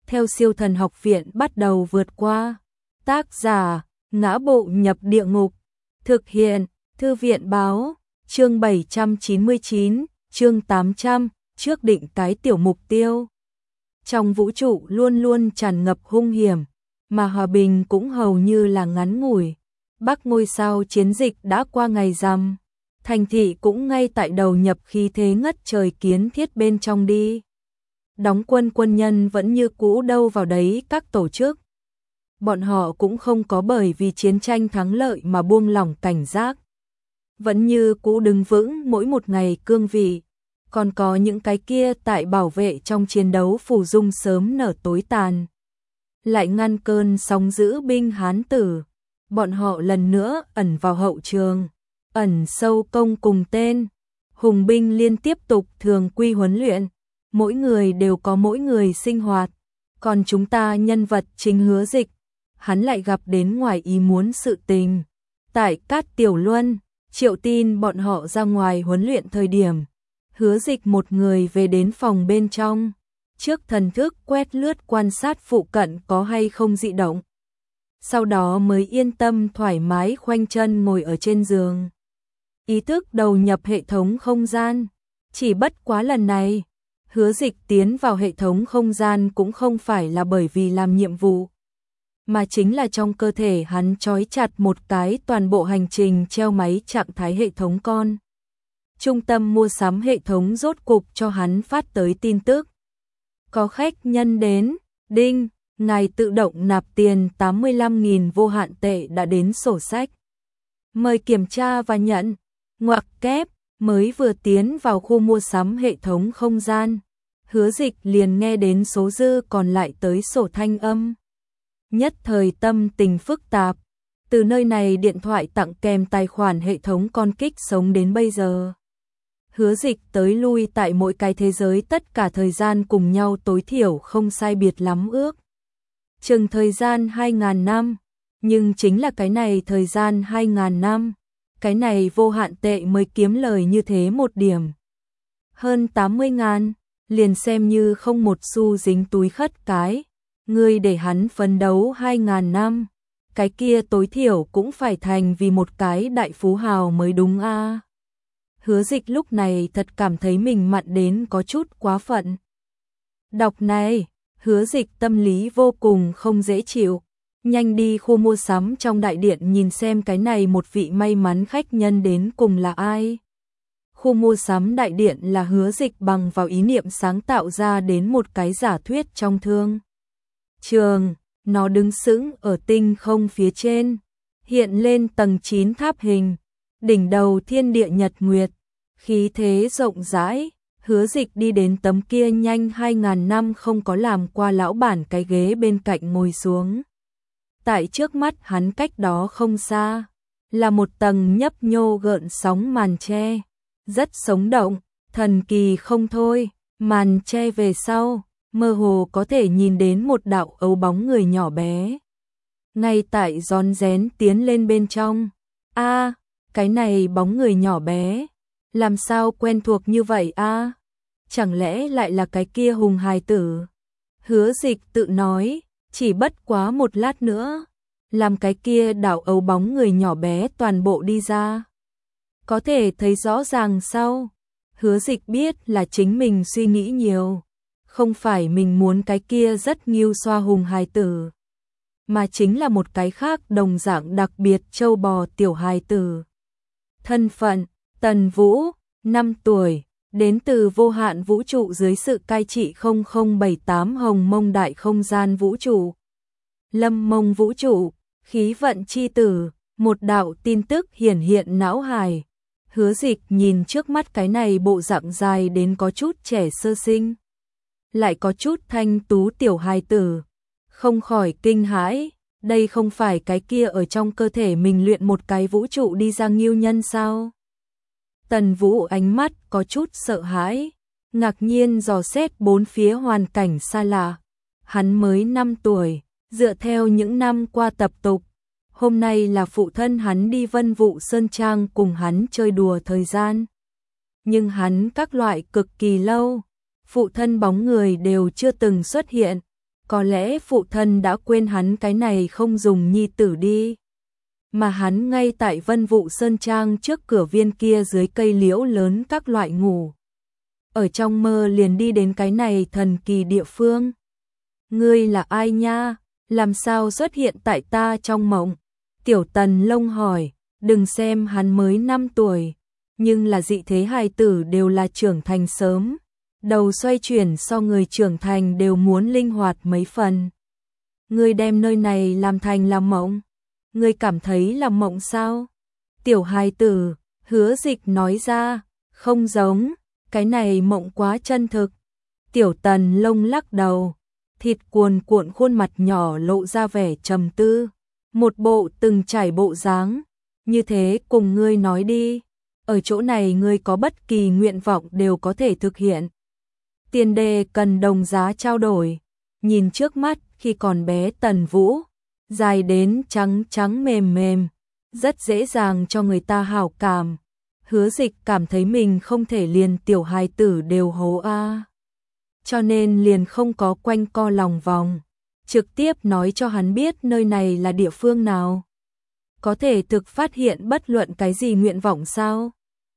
theo siêu thần học viện bắt đầu vượt qua. Tác giả, Ngã Bộ Nhập Địa Ngục. Thực hiện, Thư viện Báo. Chương 799, chương 800, trước định cái tiểu mục tiêu. Trong vũ trụ luôn luôn tràn ngập hung hiểm, mà hòa bình cũng hầu như là ngắn ngủi. Bắc ngôi sao chiến dịch đã qua ngày rằm, thành thị cũng ngay tại đầu nhập khí thế ngất trời kiến thiết bên trong đi. Đóng quân quân nhân vẫn như cũ đâu vào đấy các tổ chức. Bọn họ cũng không có bởi vì chiến tranh thắng lợi mà buông lỏng cảnh giác. Vẫn như cũ đứng vững mỗi một ngày cương vị. Còn có những cái kia tại bảo vệ trong chiến đấu phù dung sớm nở tối tàn. Lại ngăn cơn sóng dữ binh Hán tử. Bọn họ lần nữa ẩn vào hậu trường, ẩn sâu công cùng tên. Hùng binh liên tiếp tục thường quy huấn luyện. Mỗi người đều có mỗi người sinh hoạt. Còn chúng ta nhân vật chính Hứa Dịch, hắn lại gặp đến ngoài ý muốn sự tình. Tại Cát Tiểu Luân, Triệu tin bọn họ ra ngoài huấn luyện thời điểm. Hứa Dịch một người về đến phòng bên trong. Trước thần thức quét lướt quan sát phụ cận có hay không dị động. Sau đó mới yên tâm thoải mái khoanh chân ngồi ở trên giường. Ý thức đầu nhập hệ thống không gian. Chỉ bất quá lần này, Hứa Dịch tiến vào hệ thống không gian cũng không phải là bởi vì làm nhiệm vụ, mà chính là trong cơ thể hắn trói chặt một cái toàn bộ hành trình treo máy trạng thái hệ thống con. Trung tâm mua sắm hệ thống rốt cục cho hắn phát tới tin tức. Có khách nhân đến, đinh, ngài tự động nạp tiền 85.000 vô hạn tệ đã đến sổ sách. Mời kiểm tra và nhận. Ngoặc kép, mới vừa tiến vào khu mua sắm hệ thống không gian. Hứa Dịch liền nghe đến số dư còn lại tới sổ thanh âm. Nhất thời tâm tình phức tạp. Từ nơi này điện thoại tặng kèm tài khoản hệ thống con kích sống đến bây giờ. Hứa Dịch tới lui tại mỗi cái thế giới tất cả thời gian cùng nhau tối thiểu không sai biệt lắm ước. Chừng thời gian 2.000 năm. Nhưng chính là cái này thời gian 2.000 năm. Cái này vô hạn tệ mới kiếm lời như thế một điểm. Hơn 80.000. Liền xem như không một xu dính túi khất cái. Ngươi để hắn phấn đấu 2.000 năm. Cái kia tối thiểu cũng phải thành vì một cái đại phú hào mới đúng a. Hứa Dịch lúc này thật cảm thấy mình mặn đến có chút quá phận. Đọc này, Hứa Dịch tâm lý vô cùng không dễ chịu. Nhanh đi khu mua sắm trong đại điện nhìn xem cái này một vị may mắn khách nhân đến cùng là ai. Khu mua sắm đại điện là Hứa Dịch bằng vào ý niệm sáng tạo ra đến một cái giả thuyết trong thương trường. Nó đứng sững ở tinh không phía trên, hiện lên tầng 9 tháp hình, đỉnh đầu thiên địa nhật nguyệt, khí thế rộng rãi. Hứa Dịch đi đến tấm kia nhanh 2.000 năm không có làm qua lão bản cái ghế bên cạnh ngồi xuống. Tại trước mắt hắn cách đó không xa, là một tầng nhấp nhô gợn sóng màn tre, rất sống động, thần kỳ không thôi. Màn tre về sau, mơ hồ có thể nhìn đến một đạo ấu bóng người nhỏ bé. Ngay tại rón rén tiến lên bên trong. A, cái này bóng người nhỏ bé, làm sao quen thuộc như vậy a? Chẳng lẽ lại là cái kia Hùng hài tử? Hứa Dịch tự nói, chỉ bất quá một lát nữa, làm cái kia đạo ấu bóng người nhỏ bé toàn bộ đi ra. Có thể thấy rõ ràng sau, Hứa Dịch biết là chính mình suy nghĩ nhiều. Không phải mình muốn cái kia rất nghiêu xoa Hùng hài tử, mà chính là một cái khác đồng dạng đặc biệt châu bò tiểu hài tử. Thân phận, Tần Vũ, 5 tuổi, đến từ vô hạn vũ trụ dưới sự cai trị 0078 Hồng Mông đại không gian vũ trụ. Lâm Mông vũ trụ, khí vận chi tử, một đạo tin tức hiển hiện não hài. Hứa Dịch nhìn trước mắt cái này bộ dạng dài đến có chút trẻ sơ sinh, lại có chút thanh tú tiểu hài tử, không khỏi kinh hãi. Đây không phải cái kia ở trong cơ thể mình luyện một cái vũ trụ đi ra nghiêu nhân sao? Tần Vũ ánh mắt có chút sợ hãi, ngạc nhiên dò xét bốn phía hoàn cảnh xa lạ. Hắn mới 5 tuổi, dựa theo những năm qua tập tục, hôm nay là phụ thân hắn đi Vân Vụ Sơn Trang cùng hắn chơi đùa thời gian. Nhưng hắn các loại cực kỳ lâu, phụ thân bóng người đều chưa từng xuất hiện. Có lẽ phụ thân đã quên hắn cái này không dùng nhi tử đi. Mà hắn ngay tại Vân Vụ Sơn Trang trước cửa viên kia dưới cây liễu lớn các loại ngủ. Ở trong mơ liền đi đến cái này thần kỳ địa phương. Ngươi là ai nha? Làm sao xuất hiện tại ta trong mộng? Tiểu Tần Long hỏi, đừng xem hắn mới 5 tuổi, nhưng là dị thế hài tử đều là trưởng thành sớm. Đầu xoay chuyển so người trưởng thành đều muốn linh hoạt mấy phần. Ngươi đem nơi này làm thành là mộng? Ngươi cảm thấy là mộng sao? Tiểu hài tử, Hứa Dịch nói ra, không giống, cái này mộng quá chân thực. Tiểu Tần Long lắc đầu, thịt cuồn cuộn khuôn mặt nhỏ lộ ra vẻ trầm tư, một bộ từng trải bộ dáng, như thế cùng ngươi nói đi, ở chỗ này ngươi có bất kỳ nguyện vọng đều có thể thực hiện. Tiền đề cần đồng giá trao đổi, nhìn trước mắt khi còn bé Tần Vũ, dài đến trắng trắng mềm mềm, rất dễ dàng cho người ta hảo cảm. Hứa Dịch cảm thấy mình không thể liền tiểu hài tử đều hố a. Cho nên liền không có quanh co lòng vòng, trực tiếp nói cho hắn biết nơi này là địa phương nào. Có thể thực phát hiện bất luận cái gì nguyện vọng sao?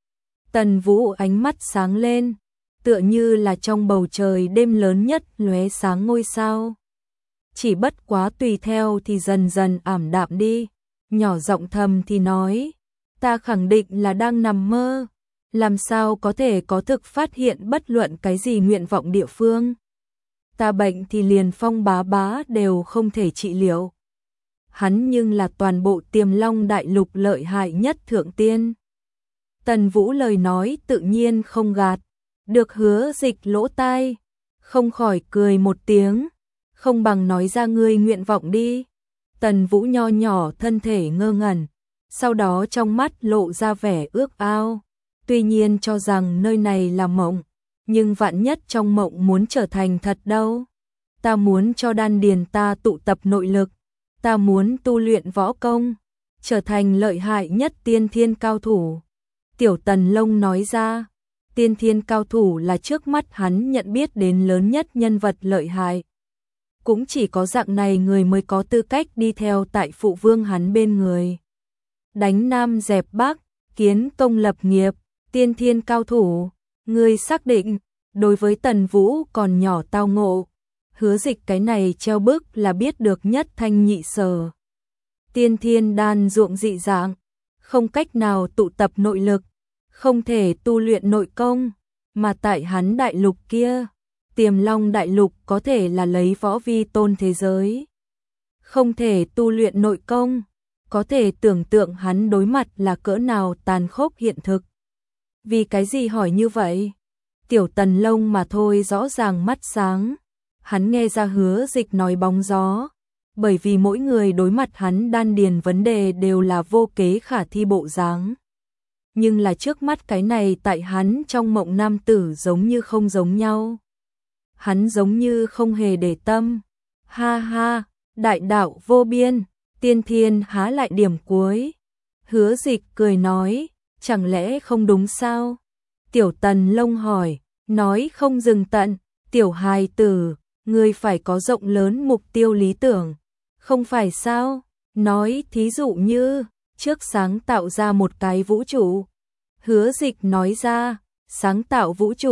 Tần Vũ ánh mắt sáng lên, tựa như là trong bầu trời đêm lớn nhất lóe sáng ngôi sao. Chỉ bất quá tùy theo thì dần dần ảm đạm đi, nhỏ giọng thầm thì nói, ta khẳng định là đang nằm mơ, làm sao có thể có thực phát hiện bất luận cái gì nguyện vọng địa phương. Ta bệnh thì liền Phong bá bá đều không thể trị liệu. Hắn nhưng là toàn bộ Tiềm Long đại lục lợi hại nhất thượng tiên. Tần Vũ lời nói tự nhiên không gạt, được Hứa Dịch lỗ tai, không khỏi cười một tiếng, không bằng nói ra ngươi nguyện vọng đi. Tần Vũ nho nhỏ thân thể ngơ ngẩn, sau đó trong mắt lộ ra vẻ ước ao, tuy nhiên cho rằng nơi này là mộng, nhưng vạn nhất trong mộng muốn trở thành thật đâu. Ta muốn cho đan điền ta tụ tập nội lực, ta muốn tu luyện võ công, trở thành lợi hại nhất tiên thiên cao thủ. Tiểu Tần Long nói ra, tiên thiên cao thủ là trước mắt hắn nhận biết đến lớn nhất nhân vật lợi hại. Cũng chỉ có dạng này người mới có tư cách đi theo tại phụ vương hắn bên người. Đánh Nam dẹp Bắc, kiến công lập nghiệp, tiên thiên cao thủ, người xác định. Đối với Tần Vũ còn nhỏ tao ngộ, Hứa Dịch cái này treo bức là biết được nhất thanh nhị sở. Tiên thiên đan ruộng dị dạng, không cách nào tụ tập nội lực, không thể tu luyện nội công, mà tại hắn đại lục kia, Tiềm Long đại lục có thể là lấy võ vi tôn thế giới. Không thể tu luyện nội công, có thể tưởng tượng hắn đối mặt là cỡ nào tàn khốc hiện thực. Vì cái gì hỏi như vậy? Tiểu Tần Long mà thôi rõ ràng mắt sáng. Hắn nghe ra Hứa Dịch nói bóng gió, bởi vì mỗi người đối mặt hắn đan điền vấn đề đều là vô kế khả thi bộ dáng. Nhưng là trước mắt cái này tại hắn trong mộng nam tử giống như không giống nhau. Hắn giống như không hề để tâm. Ha ha, đại đạo vô biên, tiên thiên há lại điểm cuối. Hứa Dịch cười nói, chẳng lẽ không đúng sao? Tiểu Tần Long hỏi, nói không dừng tận, tiểu hài tử, ngươi phải có rộng lớn mục tiêu lý tưởng, không phải sao? Nói thí dụ như, trước sáng tạo ra một cái vũ trụ. Hứa Dịch nói ra, sáng tạo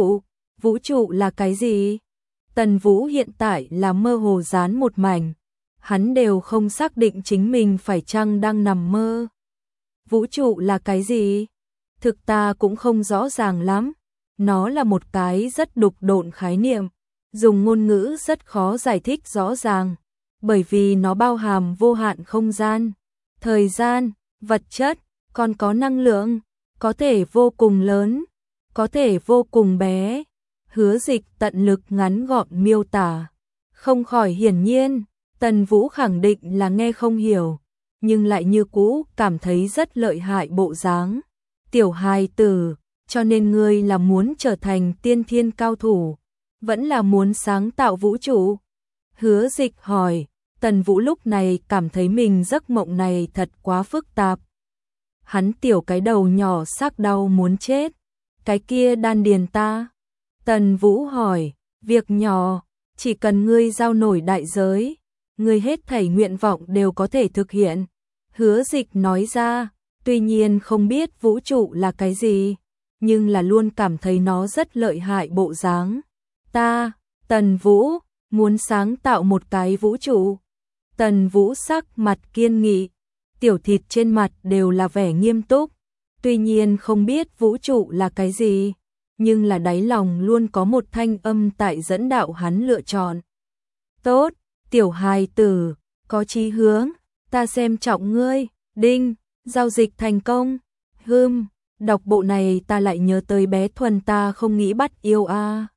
vũ trụ là cái gì? Tần Vũ hiện tại là mơ hồ dán một mảnh, hắn đều không xác định chính mình phải chăng đang nằm mơ. Vũ trụ là cái gì? Thực ta cũng không rõ ràng lắm, nó là một cái rất đục độn khái niệm, dùng ngôn ngữ rất khó giải thích rõ ràng, bởi vì nó bao hàm vô hạn không gian, thời gian, vật chất, còn có năng lượng, có thể vô cùng lớn, có thể vô cùng bé. Hứa Dịch tận lực ngắn gọn miêu tả, không khỏi hiển nhiên, Tần Vũ khẳng định là nghe không hiểu, nhưng lại như cũ cảm thấy rất lợi hại bộ dáng. Tiểu hài tử, cho nên ngươi là muốn trở thành tiên thiên cao thủ, vẫn là muốn sáng tạo vũ trụ? Hứa Dịch hỏi. Tần Vũ lúc này cảm thấy mình giấc mộng này thật quá phức tạp. Hắn tiểu cái đầu nhỏ xác đau muốn chết. Cái kia đan điền ta? Tần Vũ hỏi, việc nhỏ, chỉ cần ngươi giao nổi đại giới, ngươi hết thảy nguyện vọng đều có thể thực hiện. Hứa Dịch nói ra, tuy nhiên không biết vũ trụ là cái gì, nhưng là luôn cảm thấy nó rất lợi hại bộ dáng. Ta, Tần Vũ, muốn sáng tạo một cái vũ trụ. Tần Vũ sắc mặt kiên nghị, tiểu thịt trên mặt đều là vẻ nghiêm túc, tuy nhiên không biết vũ trụ là cái gì, nhưng là đáy lòng luôn có một thanh âm tại dẫn đạo hắn lựa chọn. Tốt, tiểu hài tử, có chí hướng, ta xem trọng ngươi, đinh, giao dịch thành công. Đọc bộ này ta lại nhớ tới bé Thuần ta không nghĩ bắt yêu a.